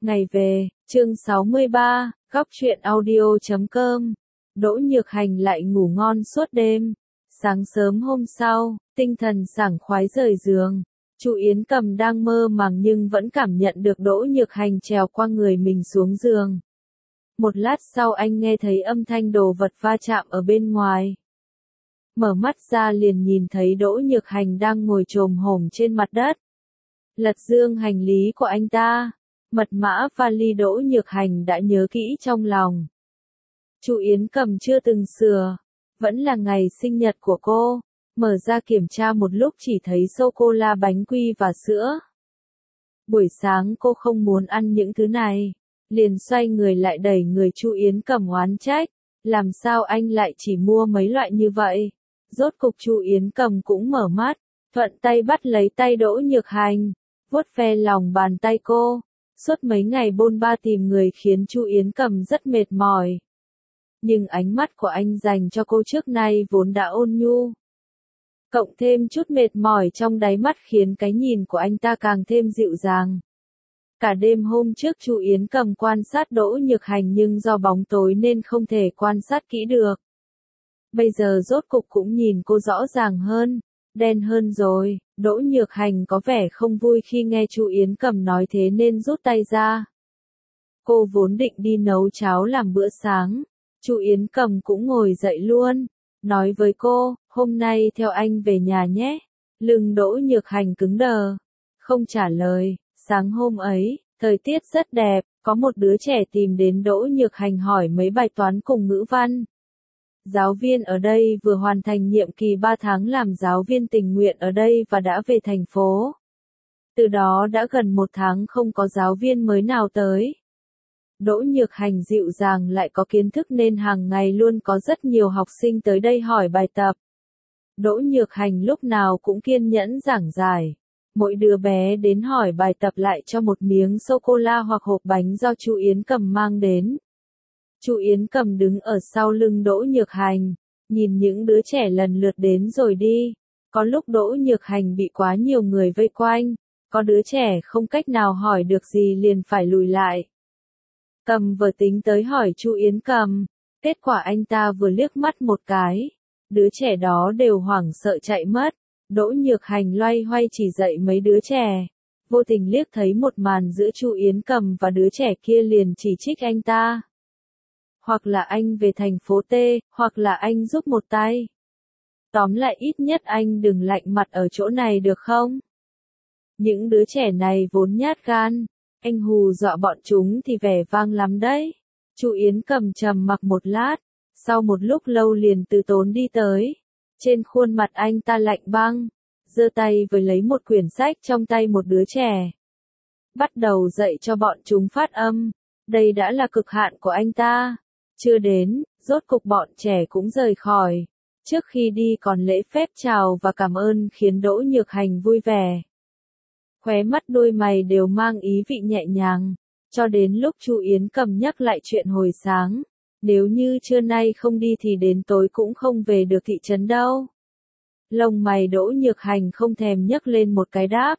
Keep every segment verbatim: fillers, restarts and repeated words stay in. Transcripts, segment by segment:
Ngày về, chương sáu mươi ba, góc truyện audio chấm com. Đỗ Nhược Hành lại ngủ ngon suốt đêm. Sáng sớm hôm sau, tinh thần sảng khoái rời giường. Chu Yến Cầm đang mơ màng nhưng vẫn cảm nhận được Đỗ Nhược Hành trèo qua người mình xuống giường. Một lát sau anh nghe thấy âm thanh đồ vật va chạm ở bên ngoài. Mở mắt ra liền nhìn thấy Đỗ Nhược Hành đang ngồi chồm hổm trên mặt đất. Lật dương hành lý của anh ta. Mật mã vali Đỗ Nhược Hành đã nhớ kỹ trong lòng. Chu Yến Cầm chưa từng sửa. Vẫn là ngày sinh nhật của cô. Mở ra kiểm tra một lúc chỉ thấy sô-cô-la, bánh quy và sữa. Buổi sáng cô không muốn ăn những thứ này. Liền xoay người lại đẩy người Chu Yến Cầm oán trách. Làm sao anh lại chỉ mua mấy loại như vậy? Rốt cục Chu Yến Cầm cũng mở mắt. Thuận tay bắt lấy tay Đỗ Nhược Hành. Vuốt ve lòng bàn tay cô. Suốt mấy ngày bôn ba tìm người khiến Chu Yến Cầm rất mệt mỏi. Nhưng ánh mắt của anh dành cho cô trước nay vốn đã ôn nhu. Cộng thêm chút mệt mỏi trong đáy mắt khiến cái nhìn của anh ta càng thêm dịu dàng. Cả đêm hôm trước Chu Yến Cầm quan sát Đỗ Nhược Hành nhưng do bóng tối nên không thể quan sát kỹ được. Bây giờ rốt cục cũng nhìn cô rõ ràng hơn, đen hơn rồi. Đỗ Nhược Hành có vẻ không vui khi nghe Chu Yến Cầm nói thế nên rút tay ra. Cô vốn định đi nấu cháo làm bữa sáng. Chu Yến Cầm cũng ngồi dậy luôn. Nói với cô, hôm nay theo anh về nhà nhé. Lưng Đỗ Nhược Hành cứng đờ. Không trả lời. Sáng hôm ấy, thời tiết rất đẹp. Có một đứa trẻ tìm đến Đỗ Nhược Hành hỏi mấy bài toán cùng ngữ văn. Giáo viên ở đây vừa hoàn thành nhiệm kỳ ba tháng làm giáo viên tình nguyện ở đây và đã về thành phố. Từ đó đã gần một tháng không có giáo viên mới nào tới. Đỗ Nhược Hành dịu dàng lại có kiến thức nên hàng ngày luôn có rất nhiều học sinh tới đây hỏi bài tập. Đỗ Nhược Hành lúc nào cũng kiên nhẫn giảng giải. Mỗi đứa bé đến hỏi bài tập lại cho một miếng sô-cô-la hoặc hộp bánh do Chu Yến Cầm mang đến. Chu Yến Cầm đứng ở sau lưng Đỗ Nhược Hành, nhìn những đứa trẻ lần lượt đến rồi đi. Có lúc Đỗ Nhược Hành bị quá nhiều người vây quanh, có đứa trẻ không cách nào hỏi được gì liền phải lùi lại. Cầm vừa tính tới hỏi Chu Yến Cầm, kết quả anh ta vừa liếc mắt một cái, đứa trẻ đó đều hoảng sợ chạy mất. Đỗ Nhược Hành loay hoay chỉ dạy mấy đứa trẻ, vô tình liếc thấy một màn giữa Chu Yến Cầm và đứa trẻ kia liền chỉ trích anh ta. Hoặc là anh về thành phố T, hoặc là anh giúp một tay. Tóm lại ít nhất anh đừng lạnh mặt ở chỗ này được không? Những đứa trẻ này vốn nhát gan, anh hù dọa bọn chúng thì vẻ vang lắm đấy. Chu Yến Cầm trầm mặc một lát, sau một lúc lâu liền từ tốn đi tới. Trên khuôn mặt anh ta lạnh băng, giơ tay với lấy một quyển sách trong tay một đứa trẻ. Bắt đầu dạy cho bọn chúng phát âm, đây đã là cực hạn của anh ta. Chưa đến, rốt cục bọn trẻ cũng rời khỏi. Trước khi đi còn lễ phép chào và cảm ơn khiến Đỗ Nhược Hành vui vẻ. Khóe mắt đôi mày đều mang ý vị nhẹ nhàng. Cho đến lúc Chu Yến Cầm nhắc lại chuyện hồi sáng. Nếu như trưa nay không đi thì đến tối cũng không về được thị trấn đâu. Lông mày Đỗ Nhược Hành không thèm nhấc lên một cái đáp.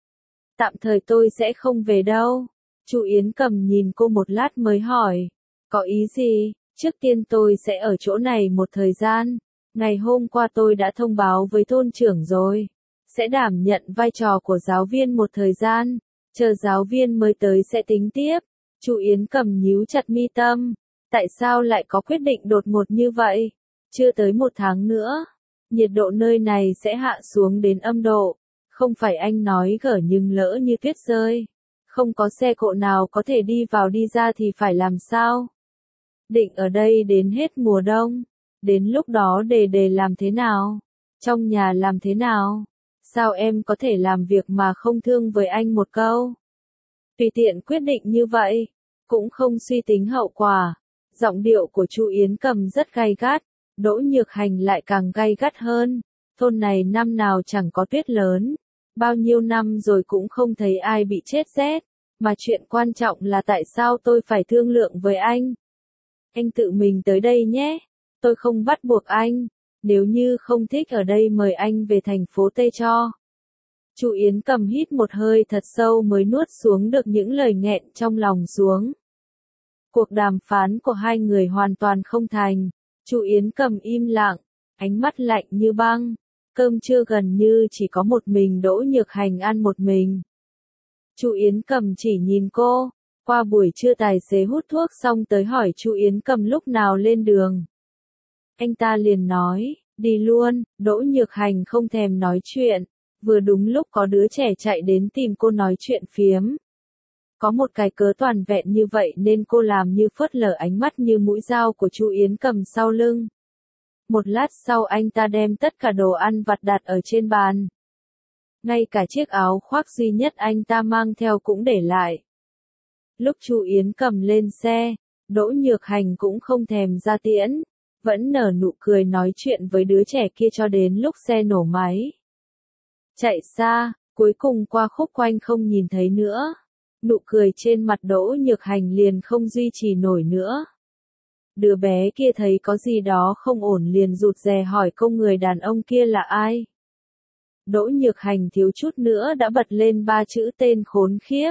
Tạm thời tôi sẽ không về đâu. Chu Yến Cầm nhìn cô một lát mới hỏi. Có ý gì? Trước tiên tôi sẽ ở chỗ này một thời gian. Ngày hôm qua tôi đã thông báo với thôn trưởng rồi. Sẽ đảm nhận vai trò của giáo viên một thời gian. Chờ giáo viên mới tới sẽ tính tiếp. Chu Yến Cầm nhíu chặt mi tâm. Tại sao lại có quyết định đột ngột như vậy? Chưa tới một tháng nữa. Nhiệt độ nơi này sẽ hạ xuống đến âm độ. Không phải anh nói gở nhưng lỡ như tuyết rơi. Không có xe cộ nào có thể đi vào đi ra thì phải làm sao? Định ở đây đến hết mùa đông. Đến lúc đó đề đề làm thế nào? Trong nhà làm thế nào? Sao em có thể làm việc mà không thương với anh một câu? Tùy tiện quyết định như vậy. Cũng không suy tính hậu quả. Giọng điệu của Chu Yến Cầm rất gay gắt. Đỗ Nhược Hành lại càng gay gắt hơn. Thôn này năm nào chẳng có tuyết lớn. Bao nhiêu năm rồi cũng không thấy ai bị chết rét. Mà chuyện quan trọng là tại sao tôi phải thương lượng với anh? Anh tự mình tới đây nhé. Tôi không bắt buộc anh. Nếu như không thích ở đây mời anh về thành phố T cho. Chu Yến Cầm hít một hơi thật sâu mới nuốt xuống được những lời nghẹn trong lòng xuống. Cuộc đàm phán của hai người hoàn toàn không thành. Chu Yến Cầm im lặng, ánh mắt lạnh như băng. Cơm trưa gần như chỉ có một mình Đỗ Nhược Hành ăn một mình. Chu Yến Cầm chỉ nhìn cô. Qua buổi trưa tài xế hút thuốc xong tới hỏi Chu Yến Cầm lúc nào lên đường. Anh ta liền nói, đi luôn. Đỗ Nhược Hành không thèm nói chuyện. Vừa đúng lúc có đứa trẻ chạy đến tìm cô nói chuyện phiếm. Có một cái cớ toàn vẹn như vậy nên cô làm như phớt lờ ánh mắt như mũi dao của Chu Yến Cầm sau lưng. Một lát sau anh ta đem tất cả đồ ăn vặt đặt ở trên bàn. Ngay cả chiếc áo khoác duy nhất anh ta mang theo cũng để lại. Lúc Chu Yến Cầm lên xe, Đỗ Nhược Hành cũng không thèm ra tiễn, vẫn nở nụ cười nói chuyện với đứa trẻ kia cho đến lúc xe nổ máy. Chạy xa, cuối cùng qua khúc quanh không nhìn thấy nữa. Nụ cười trên mặt Đỗ Nhược Hành liền không duy trì nổi nữa. Đứa bé kia thấy có gì đó không ổn liền rụt rè hỏi câu người đàn ông kia là ai. Đỗ Nhược Hành thiếu chút nữa đã bật lên ba chữ tên khốn khiếp.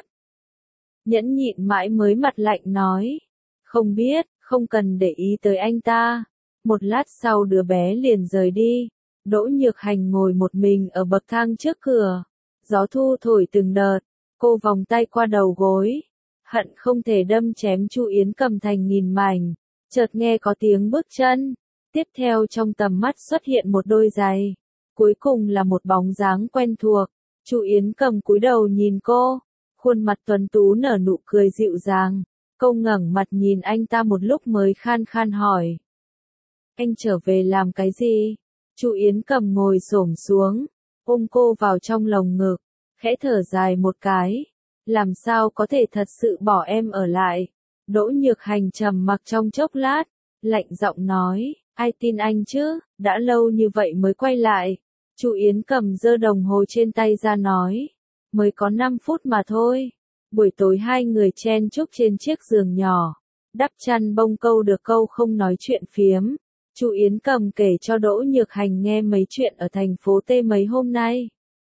Nhẫn nhịn mãi mới mặt lạnh nói. Không biết, không cần để ý tới anh ta. Một lát sau đứa bé liền rời đi. Đỗ Nhược Hành ngồi một mình ở bậc thang trước cửa. Gió thu thổi từng đợt. Cô vòng tay qua đầu gối. Hận không thể đâm chém Chu Yến Cầm thành nghìn mảnh. Chợt nghe có tiếng bước chân. Tiếp theo trong tầm mắt xuất hiện một đôi giày. Cuối cùng là một bóng dáng quen thuộc. Chu Yến Cầm cúi đầu nhìn cô. Khuôn mặt tuấn tú nở nụ cười dịu dàng. Cô ngẩng mặt nhìn anh ta một lúc mới khan khan hỏi. Anh trở về làm cái gì? Chu Yến Cầm ngồi xổm xuống, ôm cô vào trong lồng ngực, khẽ thở dài một cái. Làm sao có thể thật sự bỏ em ở lại? Đỗ Nhược Hành trầm mặc trong chốc lát, lạnh giọng nói, ai tin anh chứ, đã lâu như vậy mới quay lại. Chu Yến Cầm giơ đồng hồ trên tay ra nói, mới có năm phút mà thôi. Buổi tối hai người chen chúc trên chiếc giường nhỏ, đắp chăn bông câu được câu không nói chuyện phiếm. Chu Yến Cầm kể cho Đỗ Nhược Hành nghe mấy chuyện ở thành phố T mấy hôm nay.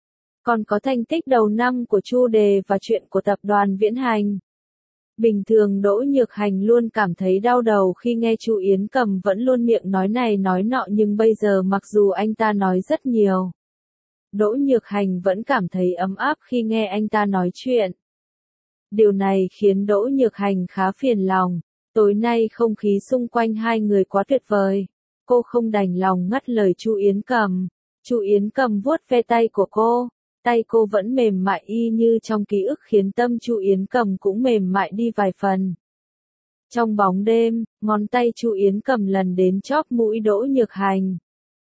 Còn có thành tích đầu năm của Chu Đề và chuyện của tập đoàn Viễn Hành. Bình thường Đỗ Nhược Hành luôn cảm thấy đau đầu khi nghe Chu Yến Cầm vẫn luôn miệng nói này nói nọ, nhưng bây giờ mặc dù anh ta nói rất nhiều, Đỗ Nhược Hành vẫn cảm thấy ấm áp khi nghe anh ta nói chuyện. Điều này khiến Đỗ Nhược Hành khá phiền lòng. Tối nay không khí xung quanh hai người quá tuyệt vời. Cô không đành lòng ngắt lời Chu Yến Cầm. Chu Yến Cầm vuốt ve tay của cô. Tay cô vẫn mềm mại y như trong ký ức khiến tâm Chu Yến Cầm cũng mềm mại đi vài phần. Trong bóng đêm, ngón tay Chu Yến Cầm lần đến chóp mũi Đỗ Nhược Hành.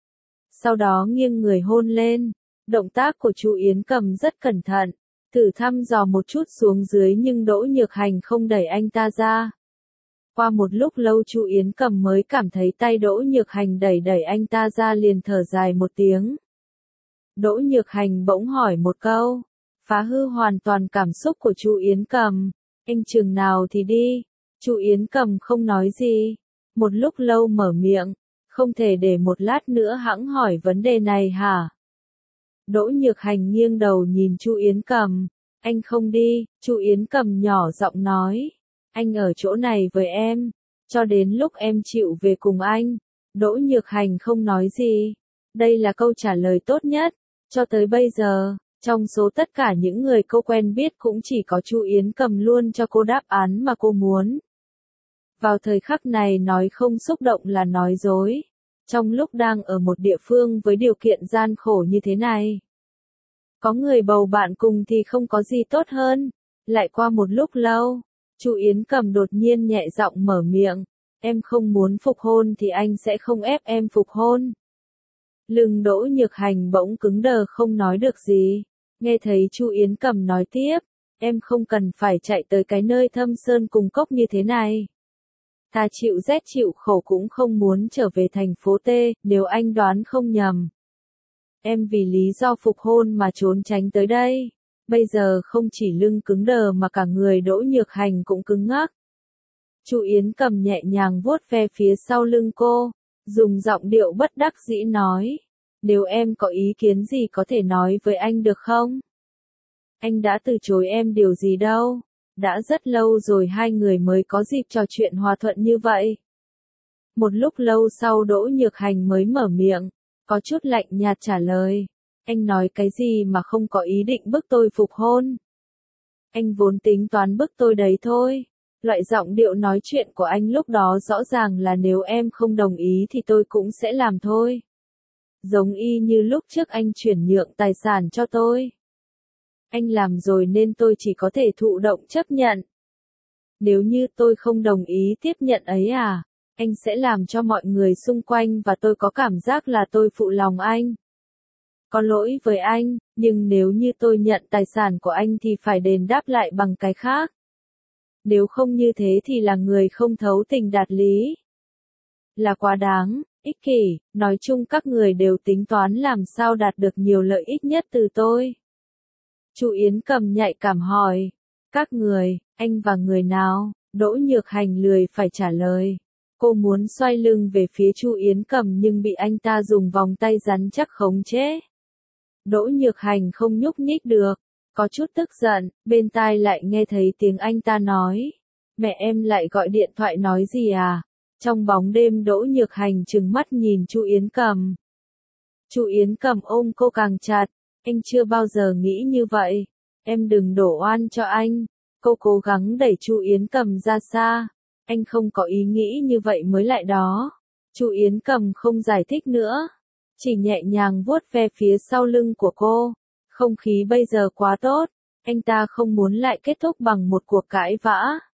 Sau đó nghiêng người hôn lên. Động tác của Chu Yến Cầm rất cẩn thận, thử thăm dò một chút xuống dưới nhưng Đỗ Nhược Hành không đẩy anh ta ra. Qua một lúc lâu Chu Yến Cầm mới cảm thấy tay Đỗ Nhược Hành đẩy đẩy anh ta ra, liền thở dài một tiếng. Đỗ Nhược Hành bỗng hỏi một câu, phá hư hoàn toàn cảm xúc của Chu Yến Cầm. Anh chừng nào thì đi? Chu Yến Cầm không nói gì. Một lúc lâu mở miệng, không thể để một lát nữa hẵng hỏi vấn đề này hả? Đỗ Nhược Hành nghiêng đầu nhìn Chu Yến Cầm. Anh không đi. Chu Yến Cầm nhỏ giọng nói. Anh ở chỗ này với em, cho đến lúc em chịu về cùng anh. Đỗ Nhược Hành không nói gì. Đây là câu trả lời tốt nhất. Cho tới bây giờ, trong số tất cả những người cô quen biết cũng chỉ có Chu Yến Cầm luôn cho cô đáp án mà cô muốn. Vào thời khắc này nói không xúc động là nói dối. Trong lúc đang ở một địa phương với điều kiện gian khổ như thế này, có người bầu bạn cùng thì không có gì tốt hơn. Lại qua một lúc lâu, Chu Yến Cầm đột nhiên nhẹ giọng mở miệng, em không muốn phục hôn thì anh sẽ không ép em phục hôn. Lưng Đỗ Nhược Hành bỗng cứng đờ không nói được gì. Nghe thấy Chu Yến Cầm nói tiếp, em không cần phải chạy tới cái nơi thâm sơn cùng cốc như thế này. Ta chịu rét chịu khổ cũng không muốn trở về thành phố T, nếu anh đoán không nhầm. Em vì lý do phục hôn mà trốn tránh tới đây. Bây giờ không chỉ lưng cứng đờ mà cả người Đỗ Nhược Hành cũng cứng ngắc. Chu Yến Cầm nhẹ nhàng vuốt ve phía sau lưng cô, dùng giọng điệu bất đắc dĩ nói. Nếu em có ý kiến gì có thể nói với anh được không? Anh đã từ chối em điều gì đâu. Đã rất lâu rồi hai người mới có dịp trò chuyện hòa thuận như vậy. Một lúc lâu sau Đỗ Nhược Hành mới mở miệng, có chút lạnh nhạt trả lời. Anh nói cái gì mà không có ý định bức tôi phục hôn? Anh vốn tính toán bức tôi đấy thôi. Loại giọng điệu nói chuyện của anh lúc đó rõ ràng là nếu em không đồng ý thì tôi cũng sẽ làm thôi. Giống y như lúc trước anh chuyển nhượng tài sản cho tôi. Anh làm rồi nên tôi chỉ có thể thụ động chấp nhận. Nếu như tôi không đồng ý tiếp nhận ấy à, anh sẽ làm cho mọi người xung quanh và tôi có cảm giác là tôi phụ lòng anh. Có lỗi với anh, nhưng nếu như tôi nhận tài sản của anh thì phải đền đáp lại bằng cái khác. Nếu không như thế thì là người không thấu tình đạt lý. Là quá đáng, ích kỷ, nói chung các người đều tính toán làm sao đạt được nhiều lợi ích nhất từ tôi. Chu Yến Cầm nhạy cảm hỏi, các người, anh và người nào? Đỗ Nhược Hành lười phải trả lời. Cô muốn xoay lưng về phía Chu Yến Cầm nhưng bị anh ta dùng vòng tay rắn chắc khống chế. Đỗ Nhược Hành không nhúc nhích được, có chút tức giận, bên tai lại nghe thấy tiếng anh ta nói. Mẹ em lại gọi điện thoại nói gì à? Trong bóng đêm Đỗ Nhược Hành trừng mắt nhìn Chu Yến Cầm. Chu Yến Cầm ôm cô càng chặt, anh chưa bao giờ nghĩ như vậy. Em đừng đổ oan cho anh. Cô cố gắng đẩy Chu Yến Cầm ra xa. Anh không có ý nghĩ như vậy mới lại đó. Chu Yến Cầm không giải thích nữa, chỉ nhẹ nhàng vuốt ve phía sau lưng của cô. Không khí bây giờ quá tốt, anh ta không muốn lại kết thúc bằng một cuộc cãi vã.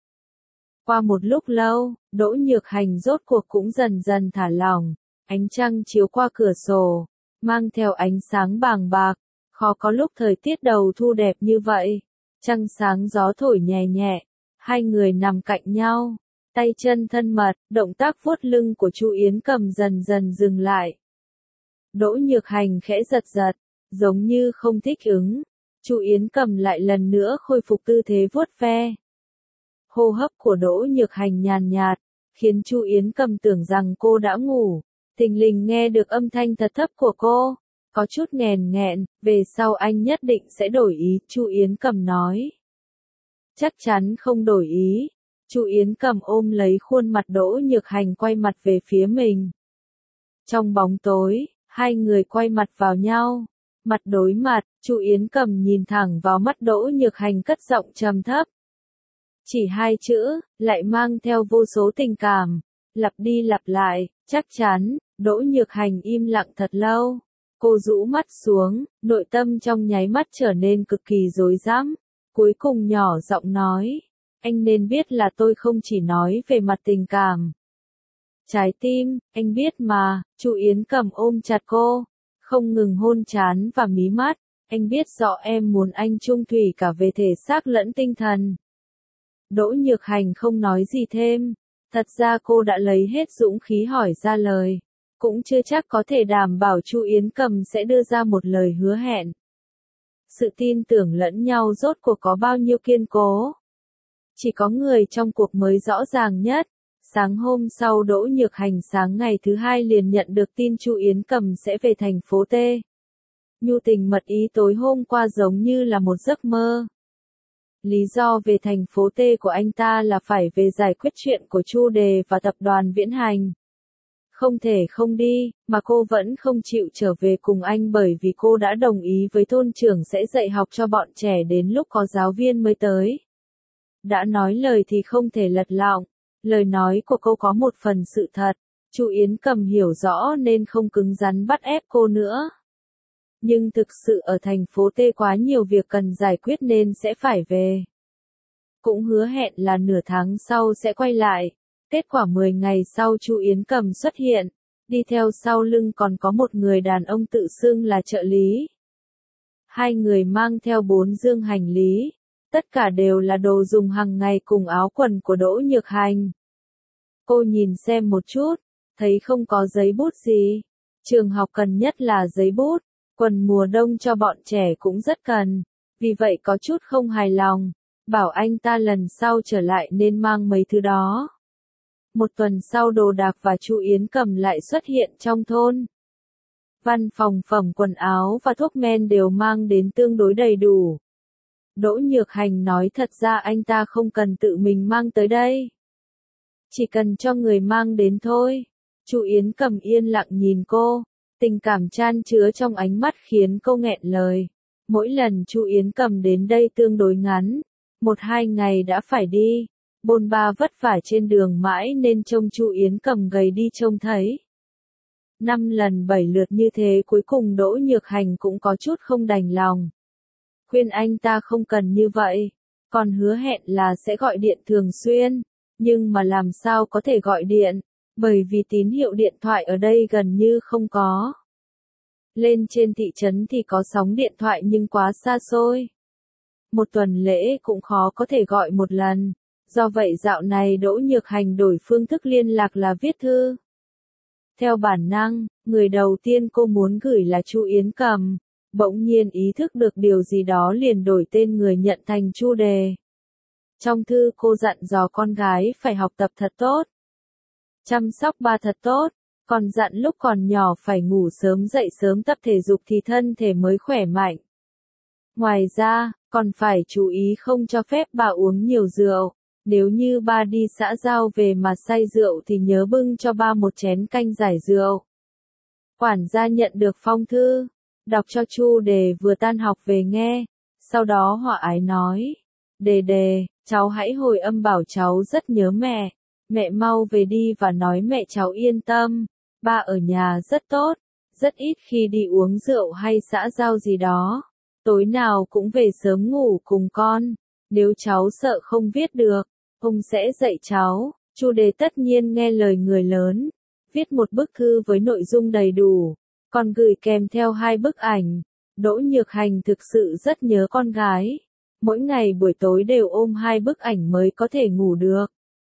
Qua một lúc lâu, Đỗ Nhược Hành rốt cuộc cũng dần dần thả lỏng. Ánh trăng chiếu qua cửa sổ, mang theo ánh sáng bàng bạc. Khó có lúc thời tiết đầu thu đẹp như vậy. Trăng sáng gió thổi nhẹ nhẹ. Hai người nằm cạnh nhau, tay chân thân mật, động tác vuốt lưng của Chu Yến Cầm dần dần dừng lại. Đỗ Nhược Hành khẽ giật giật, giống như không thích ứng. Chu Yến Cầm lại lần nữa khôi phục tư thế vuốt ve. Hô hấp của Đỗ Nhược Hành nhàn nhạt, khiến Chu Yến Cầm tưởng rằng cô đã ngủ. Thình lình nghe được âm thanh thật thấp của cô, có chút nghèn nghẹn, về sau anh nhất định sẽ đổi ý, Chu Yến Cầm nói. Chắc chắn không đổi ý. Chu Yến Cầm ôm lấy khuôn mặt Đỗ Nhược Hành quay mặt về phía mình. Trong bóng tối, hai người quay mặt vào nhau. Mặt đối mặt, Chu Yến Cầm nhìn thẳng vào mắt Đỗ Nhược Hành cất giọng trầm thấp. Chỉ hai chữ, lại mang theo vô số tình cảm. Lặp đi lặp lại, chắc chắn. Đỗ Nhược Hành im lặng thật lâu. Cô rũ mắt xuống, nội tâm trong nháy mắt trở nên cực kỳ rối rắm. Cuối cùng nhỏ giọng nói, anh nên biết là tôi không chỉ nói về mặt tình cảm. Trái tim, anh biết mà. Chu Yến Cầm ôm chặt cô, không ngừng hôn trán và mí mắt. Anh biết rõ em muốn anh chung thủy cả về thể xác lẫn tinh thần. Đỗ Nhược Hành không nói gì thêm. Thật ra cô đã lấy hết dũng khí hỏi ra lời. Cũng chưa chắc có thể đảm bảo Chu Yến Cầm sẽ đưa ra một lời hứa hẹn. Sự tin tưởng lẫn nhau rốt cuộc có bao nhiêu kiên cố. Chỉ có người trong cuộc mới rõ ràng nhất. Sáng hôm sau Đỗ Nhược Hành sáng ngày thứ hai liền nhận được tin Chu Yến Cầm sẽ về thành phố T. Nhu tình mật ý tối hôm qua giống như là một giấc mơ. Lý do về thành phố T của anh ta là phải về giải quyết chuyện của Chu Đề và tập đoàn Viễn Hành. Không thể không đi, mà cô vẫn không chịu trở về cùng anh bởi vì cô đã đồng ý với thôn trưởng sẽ dạy học cho bọn trẻ đến lúc có giáo viên mới tới. Đã nói lời thì không thể lật lọng, lời nói của cô có một phần sự thật. Chu Yến Cầm hiểu rõ nên không cứng rắn bắt ép cô nữa. Nhưng thực sự ở thành phố T quá nhiều việc cần giải quyết nên sẽ phải về. Cũng hứa hẹn là nửa tháng sau sẽ quay lại. Kết quả mười ngày sau Chu Yến Cầm xuất hiện, đi theo sau lưng còn có một người đàn ông tự xưng là trợ lý. Hai người mang theo bốn dương hành lý, tất cả đều là đồ dùng hàng ngày cùng áo quần của Đỗ Nhược Hành. Cô nhìn xem một chút, thấy không có giấy bút gì. Trường học cần nhất là giấy bút, quần mùa đông cho bọn trẻ cũng rất cần, vì vậy có chút không hài lòng, bảo anh ta lần sau trở lại nên mang mấy thứ đó. Một tuần sau đồ đạc và Chu Yến Cầm lại xuất hiện trong thôn. Văn phòng phẩm quần áo và thuốc men đều mang đến tương đối đầy đủ. Đỗ Nhược Hành nói thật ra anh ta không cần tự mình mang tới đây. Chỉ cần cho người mang đến thôi. Chu Yến Cầm yên lặng nhìn cô, tình cảm chan chứa trong ánh mắt khiến cô nghẹn lời. Mỗi lần Chu Yến Cầm đến đây tương đối ngắn, một hai ngày đã phải đi, bôn ba vất vả trên đường mãi nên trông Chu Yến Cầm gầy đi trông thấy. Năm lần bảy lượt như thế cuối cùng Đỗ Nhược Hành cũng có chút không đành lòng. Khuyên anh ta không cần như vậy, còn hứa hẹn là sẽ gọi điện thường xuyên, nhưng mà làm sao có thể gọi điện, bởi vì tín hiệu điện thoại ở đây gần như không có. Lên trên thị trấn thì có sóng điện thoại nhưng quá xa xôi. Một tuần lễ cũng khó có thể gọi một lần, do vậy dạo này Đỗ Nhược Hành đổi phương thức liên lạc là viết thư. Theo bản năng, người đầu tiên cô muốn gửi là Chu Yến Cầm, bỗng nhiên ý thức được điều gì đó liền đổi tên người nhận thành Chu Đề. Trong thư cô dặn dò con gái phải học tập thật tốt, chăm sóc ba thật tốt, còn dặn lúc còn nhỏ phải ngủ sớm dậy sớm tập thể dục thì thân thể mới khỏe mạnh. Ngoài ra, còn phải chú ý không cho phép bà uống nhiều rượu, nếu như ba đi xã giao về mà say rượu thì nhớ bưng cho ba một chén canh giải rượu. Quản gia nhận được phong thư, đọc cho Chu Đề vừa tan học về nghe, sau đó hòa ái nói, Đề Đề, cháu hãy hồi âm bảo cháu rất nhớ mẹ, mẹ mau về đi và nói mẹ cháu yên tâm, ba ở nhà rất tốt, rất ít khi đi uống rượu hay xã giao gì đó, tối nào cũng về sớm ngủ cùng con, nếu cháu sợ không viết được, ông sẽ dạy cháu. Chu Đề tất nhiên nghe lời người lớn, viết một bức thư với nội dung đầy đủ, còn gửi kèm theo hai bức ảnh. Đỗ Nhược Hành thực sự rất nhớ con gái, mỗi ngày buổi tối đều ôm hai bức ảnh mới có thể ngủ được.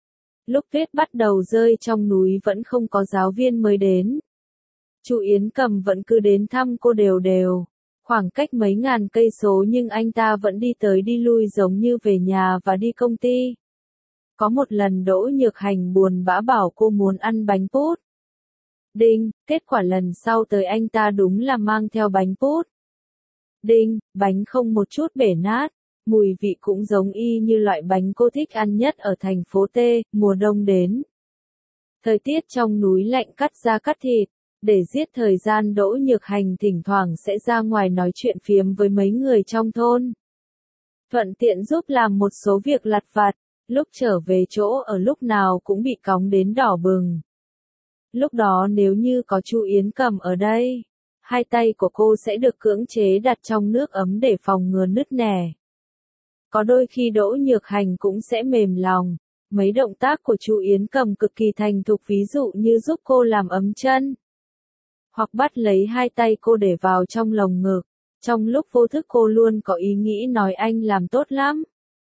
Lúc tuyết bắt đầu rơi trong núi vẫn không có giáo viên mới đến. Chu Yến Cầm vẫn cứ đến thăm cô đều đều, khoảng cách mấy ngàn cây số nhưng anh ta vẫn đi tới đi lui giống như về nhà và đi công ty. Có một lần Đỗ Nhược Hành buồn bã bảo cô muốn ăn bánh pút. Đinh, kết quả lần sau tới anh ta đúng là mang theo bánh pút. Đinh, bánh không một chút bể nát, mùi vị cũng giống y như loại bánh cô thích ăn nhất ở thành phố T, mùa đông đến. Thời tiết trong núi lạnh cắt da cắt thịt, để giết thời gian Đỗ Nhược Hành thỉnh thoảng sẽ ra ngoài nói chuyện phiếm với mấy người trong thôn. Thuận tiện giúp làm một số việc lặt vặt, lúc trở về chỗ ở lúc nào cũng bị cóng đến đỏ bừng. Lúc đó nếu như có Chu Yến Cầm ở đây, hai tay của cô sẽ được cưỡng chế đặt trong nước ấm để phòng ngừa nứt nẻ. Có đôi khi Đỗ Nhược Hành cũng sẽ mềm lòng, mấy động tác của Chu Yến Cầm cực kỳ thành thục, ví dụ như giúp cô làm ấm chân, hoặc bắt lấy hai tay cô để vào trong lồng ngực. Trong lúc vô thức cô luôn có ý nghĩ nói anh làm tốt lắm.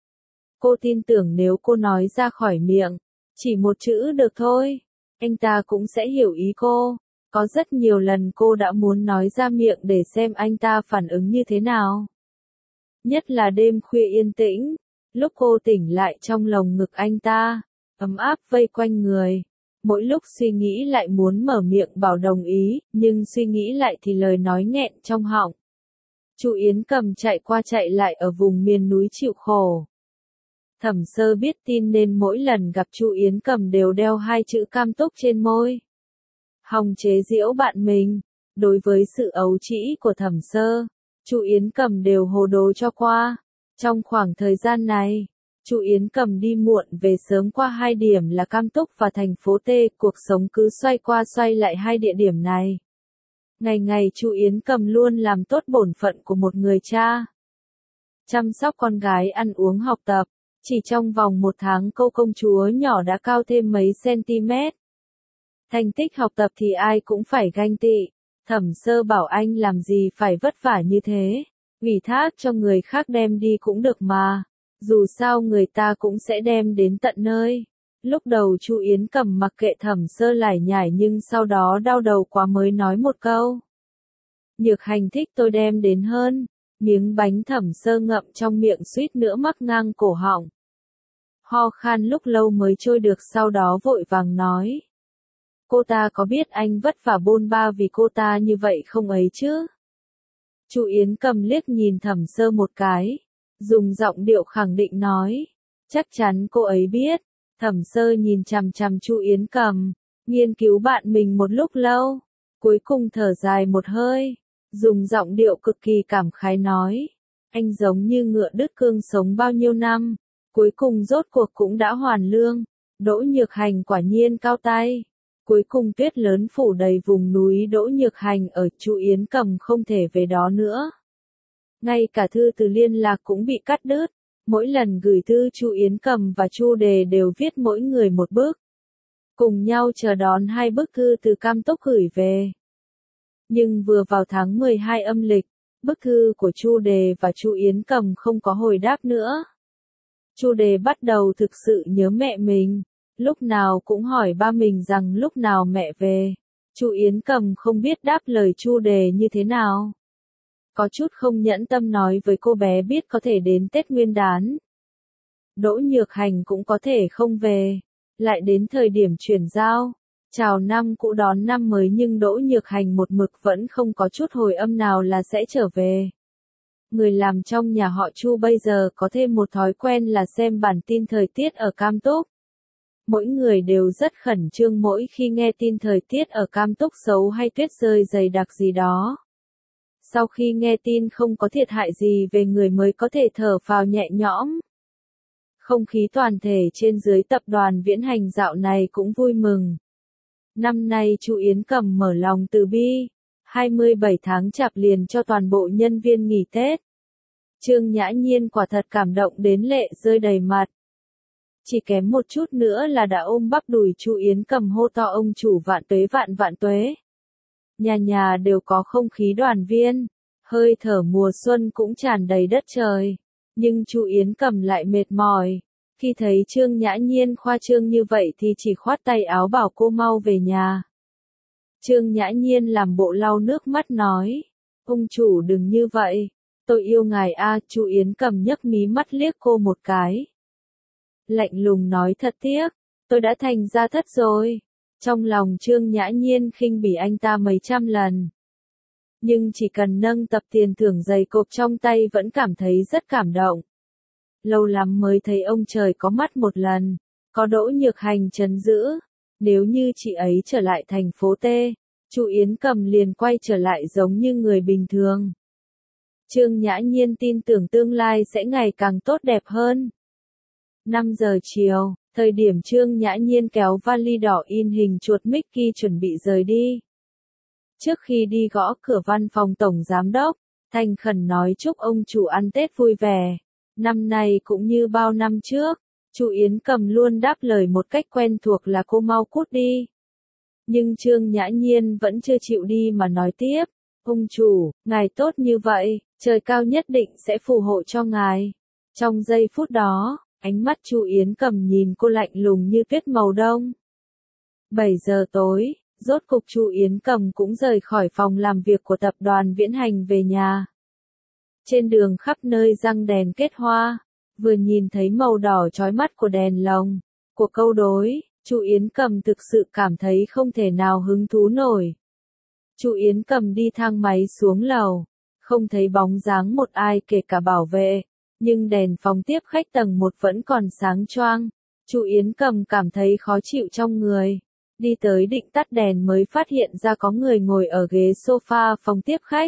Cô tin tưởng nếu cô nói ra khỏi miệng, chỉ một chữ được thôi, anh ta cũng sẽ hiểu ý cô. Có rất nhiều lần cô đã muốn nói ra miệng để xem anh ta phản ứng như thế nào. Nhất là đêm khuya yên tĩnh, lúc cô tỉnh lại trong lồng ngực anh ta, ấm áp vây quanh người. Mỗi lúc suy nghĩ lại muốn mở miệng bảo đồng ý, nhưng suy nghĩ lại thì lời nói nghẹn trong họng. Chu Yến Cầm chạy qua chạy lại ở vùng miền núi chịu khổ. Thẩm Sơ biết tin nên mỗi lần gặp Chu Yến Cầm đều đeo hai chữ cam túc trên môi. Hòng chế giễu bạn mình. Đối với sự ấu trĩ của Thẩm Sơ, Chu Yến Cầm đều hồ đồ cho qua. Trong khoảng thời gian này, Chu Yến Cầm đi muộn về sớm qua hai điểm là Cam Túc và thành phố T, cuộc sống cứ xoay qua xoay lại hai địa điểm này. Ngày ngày Chu Yến Cầm luôn làm tốt bổn phận của một người cha. Chăm sóc con gái ăn uống học tập, chỉ trong vòng một tháng cô công chúa nhỏ đã cao thêm mấy cm. Thành tích học tập thì ai cũng phải ganh tị. Thẩm Sơ bảo anh làm gì phải vất vả như thế, ủy thác cho người khác đem đi cũng được mà, dù sao người ta cũng sẽ đem đến tận nơi. Lúc đầu Chu Yến Cầm mặc kệ Thẩm Sơ lải nhải nhưng sau đó đau đầu quá mới nói một câu. Nhược Hành thích tôi đem đến hơn. Miếng bánh Thẩm Sơ ngậm trong miệng suýt nữa mắc ngang cổ họng. Ho khan lúc lâu mới trôi được, sau đó vội vàng nói. cô ta có biết anh vất vả bôn ba vì cô ta như vậy không ấy chứ? Chu Yến Cầm liếc nhìn Thẩm Sơ một cái, dùng giọng điệu khẳng định nói, chắc chắn cô ấy biết. Thẩm Sơ nhìn chằm chằm Chu Yến Cầm, nghiên cứu bạn mình một lúc lâu, cuối cùng thở dài một hơi, dùng giọng điệu cực kỳ cảm khái nói, anh giống như ngựa đứt cương sống bao nhiêu năm, cuối cùng rốt cuộc cũng đã hoàn lương. Đỗ Nhược Hành quả nhiên cao tay. Cuối cùng tuyết lớn phủ đầy vùng núi Đỗ Nhược Hành ở, Chu Yến Cầm không thể về đó nữa. Ngay cả thư từ liên lạc cũng bị cắt đứt. Mỗi lần gửi thư Chu Yến Cầm và Chu Đề đều viết mỗi người một bức. Cùng nhau chờ đón hai bức thư từ Cam Túc gửi về. Nhưng vừa vào tháng mười hai âm lịch, bức thư của Chu Đề và Chu Yến Cầm không có hồi đáp nữa. Chu Đề bắt đầu thực sự nhớ mẹ mình, lúc nào cũng hỏi ba mình rằng lúc nào mẹ về. Chu Yến Cầm không biết đáp lời Chu Đề như thế nào. Có chút không nhẫn tâm nói với cô bé biết có thể đến Tết Nguyên đán. Đỗ Nhược Hành cũng có thể không về, lại đến thời điểm chuyển giao, chào năm cũ đón năm mới nhưng Đỗ Nhược Hành một mực vẫn không có chút hồi âm nào là sẽ trở về. Người làm trong nhà họ Chu bây giờ có thêm một thói quen là xem bản tin thời tiết ở Cam Túc. Mỗi người đều rất khẩn trương mỗi khi nghe tin thời tiết ở Cam Túc xấu hay tuyết rơi dày đặc gì đó. Sau khi nghe tin không có thiệt hại gì về người mới có thể thở phào nhẹ nhõm. Không khí toàn thể trên dưới tập đoàn Viễn Hành dạo này cũng vui mừng. Năm nay Chu Yến Cầm mở lòng từ bi, hai mươi bảy tháng chạp liền cho toàn bộ nhân viên nghỉ Tết. Trương Nhã Nhiên quả thật cảm động đến lệ rơi đầy mặt. Chỉ kém một chút nữa là đã ôm bắp đùi Chu Yến Cầm hô to ông chủ vạn tuế vạn vạn tuế. Nhà nhà đều có không khí đoàn viên, hơi thở mùa xuân cũng tràn đầy đất trời. Nhưng Chu Yến Cầm lại mệt mỏi. Khi thấy Trương Nhã Nhiên khoa trương như vậy thì chỉ khoát tay áo bảo cô mau về nhà. Trương Nhã Nhiên làm bộ lau nước mắt nói, ông chủ đừng như vậy, tôi yêu ngài a. Chu Yến Cầm nhấc mí mắt liếc cô một cái. Lạnh lùng nói thật tiếc, tôi đã thành gia thất rồi. Trong lòng Trương Nhã Nhiên khinh bỉ anh ta mấy trăm lần. Nhưng chỉ cần nâng tập tiền thưởng dày cộp trong tay vẫn cảm thấy rất cảm động. Lâu lắm mới thấy ông trời có mắt một lần, có Đỗ Nhược Hành trấn giữ. Nếu như chị ấy trở lại thành phố T, Chu Yến Cầm liền quay trở lại giống như người bình thường. Trương Nhã Nhiên tin tưởng tương lai sẽ ngày càng tốt đẹp hơn. năm giờ chiều, thời điểm Trương Nhã Nhiên kéo vali đỏ in hình chuột Mickey chuẩn bị rời đi. Trước khi đi gõ cửa văn phòng tổng giám đốc, thành khẩn nói chúc ông chủ ăn Tết vui vẻ. Năm nay cũng như bao năm trước, Chu Yến Cầm luôn đáp lời một cách quen thuộc là cô mau cút đi. Nhưng Trương Nhã Nhiên vẫn chưa chịu đi mà nói tiếp, ông chủ, ngài tốt như vậy, trời cao nhất định sẽ phù hộ cho ngài. Trong giây phút đó, ánh mắt Chu Yến Cầm nhìn cô lạnh lùng như tuyết màu đông. bảy giờ tối, rốt cục Chu Yến Cầm cũng rời khỏi phòng làm việc của tập đoàn Viễn Hành về nhà. Trên đường khắp nơi răng đèn kết hoa, vừa nhìn thấy màu đỏ chói mắt của đèn lồng, của câu đối, Chu Yến Cầm thực sự cảm thấy không thể nào hứng thú nổi. Chu Yến Cầm đi thang máy xuống lầu, không thấy bóng dáng một ai kể cả bảo vệ, nhưng đèn phòng tiếp khách tầng một vẫn còn sáng choang. Chu Yến Cầm cảm thấy khó chịu trong người. Đi tới định tắt đèn mới phát hiện ra có người ngồi ở ghế sofa phòng tiếp khách.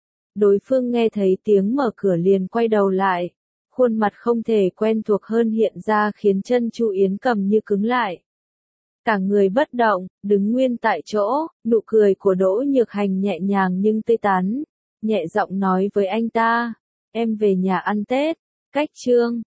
Đối phương nghe thấy tiếng mở cửa liền quay đầu lại. Khuôn mặt không thể quen thuộc hơn hiện ra khiến chân Chu Yến Cầm như cứng lại. Cả người bất động, đứng nguyên tại chỗ, nụ cười của Đỗ Nhược Hành nhẹ nhàng nhưng tươi tắn. Nhẹ giọng nói với anh ta, em về nhà ăn Tết, cách Trương